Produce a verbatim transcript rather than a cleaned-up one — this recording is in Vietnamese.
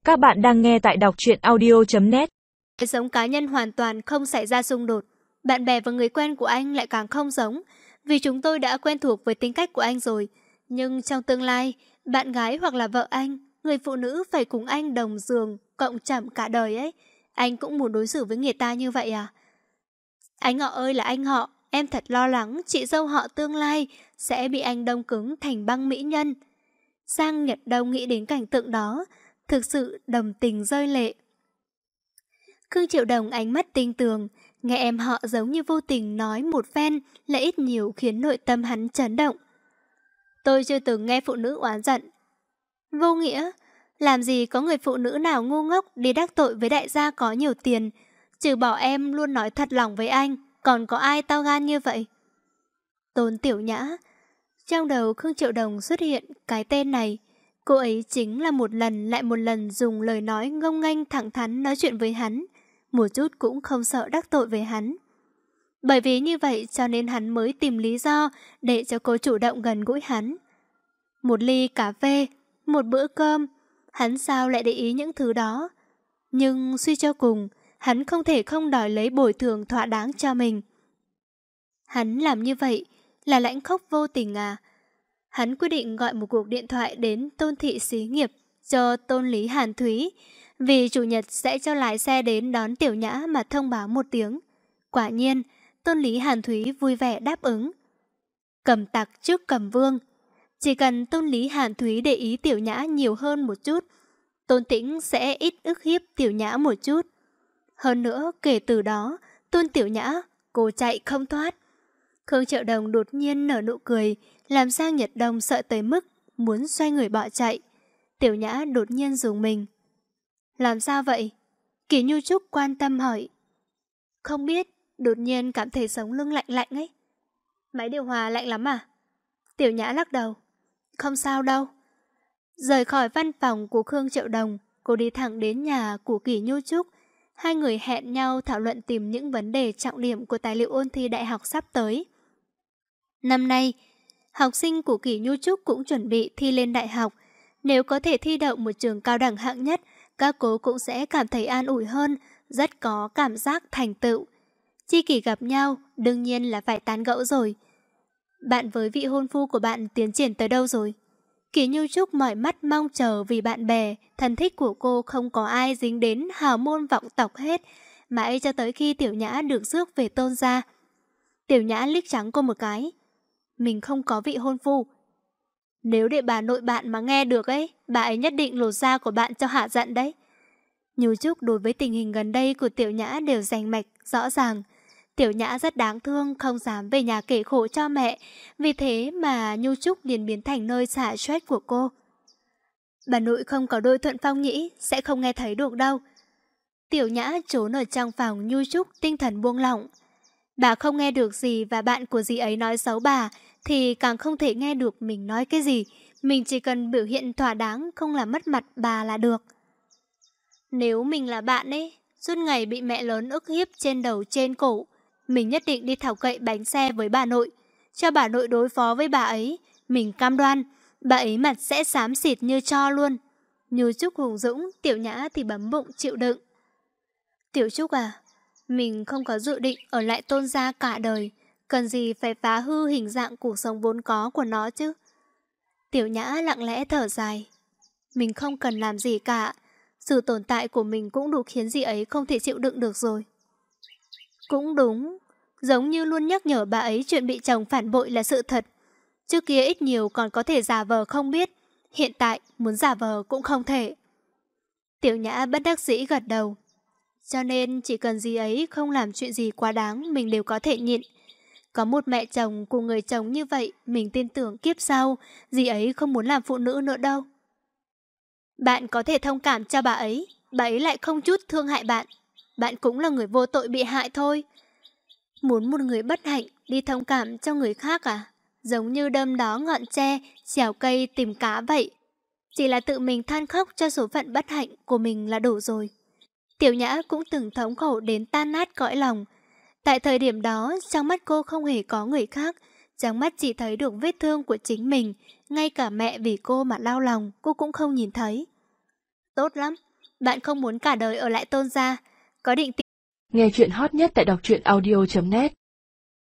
Các bạn đang nghe tại đọc truyện audio chấm net. Đời sống cá nhân hoàn toàn không xảy ra xung đột. Bạn bè và người quen của anh lại càng không giống, vì chúng tôi đã quen thuộc với tính cách của anh rồi. Nhưng trong tương lai, bạn gái hoặc là vợ anh, người phụ nữ phải cùng anh đồng giường, cộng chậm cả đời ấy, anh cũng muốn đối xử với người ta như vậy à? Anh họ ơi là anh họ, em thật lo lắng chị dâu họ tương lai sẽ bị anh đông cứng thành băng mỹ nhân. Giang Nhật Đông nghĩ đến cảnh tượng đó, thực sự đồng tình rơi lệ. Khương Triệu Đồng ánh mắt tinh tường, nghe em họ giống như vô tình nói một phen lại ít nhiều khiến nội tâm hắn chấn động. Tôi chưa từng nghe phụ nữ oán giận. Vô nghĩa, làm gì có người phụ nữ nào ngu ngốc đi đắc tội với đại gia có nhiều tiền, trừ bỏ em luôn nói thật lòng với anh, còn có ai to gan như vậy? Tôn Tiểu Nhã. Trong đầu Khương Triệu Đồng xuất hiện cái tên này. Cô ấy chính là một lần lại một lần dùng lời nói ngông nghênh thẳng thắn nói chuyện với hắn, một chút cũng không sợ đắc tội với hắn. Bởi vì như vậy cho nên hắn mới tìm lý do để cho cô chủ động gần gũi hắn. Một ly cà phê, một bữa cơm, hắn sao lại để ý những thứ đó? Nhưng suy cho cùng, hắn không thể không đòi lấy bồi thường thỏa đáng cho mình. Hắn làm như vậy là lãnh khốc vô tình à? Hắn quyết định gọi một cuộc điện thoại đến Tôn Thị Xí Nghiệp cho Tôn Lý Hàn Thúy, vì chủ nhật sẽ cho lái xe đến đón Tiểu Nhã mà thông báo một tiếng. Quả nhiên, Tôn Lý Hàn Thúy vui vẻ đáp ứng. Cầm tặc trước cầm vương. Chỉ cần Tôn Lý Hàn Thúy để ý Tiểu Nhã nhiều hơn một chút, Tôn Tĩnh sẽ ít ức hiếp Tiểu Nhã một chút. Hơn nữa, kể từ đó, Tôn Tiểu Nhã, cô chạy không thoát. Khương Triệu Đồng đột nhiên nở nụ cười, làm Giang Nhật Đông sợ tới mức muốn xoay người bỏ chạy. Tiểu Nhã đột nhiên rùng mình. Làm sao vậy? Kỳ Nhu Trúc quan tâm hỏi. Không biết, đột nhiên cảm thấy sống lưng lạnh lạnh ấy. Máy điều hòa lạnh lắm à? Tiểu Nhã lắc đầu. Không sao đâu. Rời khỏi văn phòng của Khương Triệu Đồng, cô đi thẳng đến nhà của Kỳ Nhu Trúc. Hai người hẹn nhau thảo luận tìm những vấn đề trọng điểm của tài liệu ôn thi đại học sắp tới. Năm nay, học sinh của Kỳ Nhu Trúc cũng chuẩn bị thi lên đại học. Nếu có thể thi đậu một trường cao đẳng hạng nhất, các cô cũng sẽ cảm thấy an ủi hơn, rất có cảm giác thành tựu. Chi kỷ gặp nhau, đương nhiên là phải tán gẫu rồi. Bạn với vị hôn phu của bạn tiến triển tới đâu rồi? Kỳ Nhu Trúc mỏi mắt mong chờ vì bạn bè, thân thích của cô không có ai dính đến hào môn vọng tộc hết, mãi cho tới khi Tiểu Nhã được rước về Tôn gia. Tiểu Nhã liếc trắng cô một cái. Mình không có vị hôn phu. Nếu để bà nội bạn mà nghe được ấy, bà ấy nhất định lột da của bạn cho hạ giận đấy. Nhu Trúc đối với tình hình gần đây của Tiểu Nhã đều rành mạch, rõ ràng. Tiểu Nhã rất đáng thương, không dám về nhà kể khổ cho mẹ, vì thế mà Nhu Trúc liền biến thành nơi xả stress của cô. Bà nội không có đôi thuận phong nhĩ, sẽ không nghe thấy được đâu. Tiểu Nhã trốn ở trong phòng Nhu Trúc tinh thần buông lỏng. Bà không nghe được gì và bạn của dì ấy nói xấu bà, thì càng không thể nghe được mình nói cái gì. Mình chỉ cần biểu hiện thỏa đáng, không làm mất mặt bà là được. Nếu mình là bạn ấy, suốt ngày bị mẹ lớn ức hiếp trên đầu trên cổ, mình nhất định đi thảo cậy bánh xe với bà nội, cho bà nội đối phó với bà ấy. Mình cam đoan, bà ấy mặt sẽ xám xịt như tro luôn. Như Trúc hùng dũng, Tiểu Nhã thì bấm bụng chịu đựng. Tiểu Trúc à, mình không có dự định ở lại Tôn gia cả đời, cần gì phải phá hư hình dạng cuộc sống vốn có của nó chứ. Tiểu Nhã lặng lẽ thở dài. Mình không cần làm gì cả, sự tồn tại của mình cũng đủ khiến dì ấy không thể chịu đựng được rồi. Cũng đúng, giống như luôn nhắc nhở bà ấy chuyện bị chồng phản bội là sự thật. Trước kia ít nhiều còn có thể giả vờ không biết, hiện tại muốn giả vờ cũng không thể. Tiểu Nhã bất đắc dĩ gật đầu. Cho nên chỉ cần dì ấy không làm chuyện gì quá đáng, mình đều có thể nhịn. Có một mẹ chồng cùng người chồng như vậy, mình tin tưởng kiếp sau dì ấy không muốn làm phụ nữ nữa đâu. Bạn có thể thông cảm cho bà ấy, bà ấy lại không chút thương hại bạn. Bạn cũng là người vô tội bị hại thôi. Muốn một người bất hạnh đi thông cảm cho người khác à? Giống như đâm đó ngọn tre, trèo cây tìm cá vậy. Chỉ là tự mình than khóc cho số phận bất hạnh của mình là đủ rồi. Tiểu Nhã cũng từng thống khổ đến tan nát cõi lòng. Tại thời điểm đó, trong mắt cô không hề có người khác, trong mắt chỉ thấy được vết thương của chính mình, ngay cả mẹ vì cô mà đau lòng, cô cũng không nhìn thấy. Tốt lắm, bạn không muốn cả đời ở lại Tôn gia. Có định tìm... Nghe chuyện hot nhất tại đọc truyện audio chấm net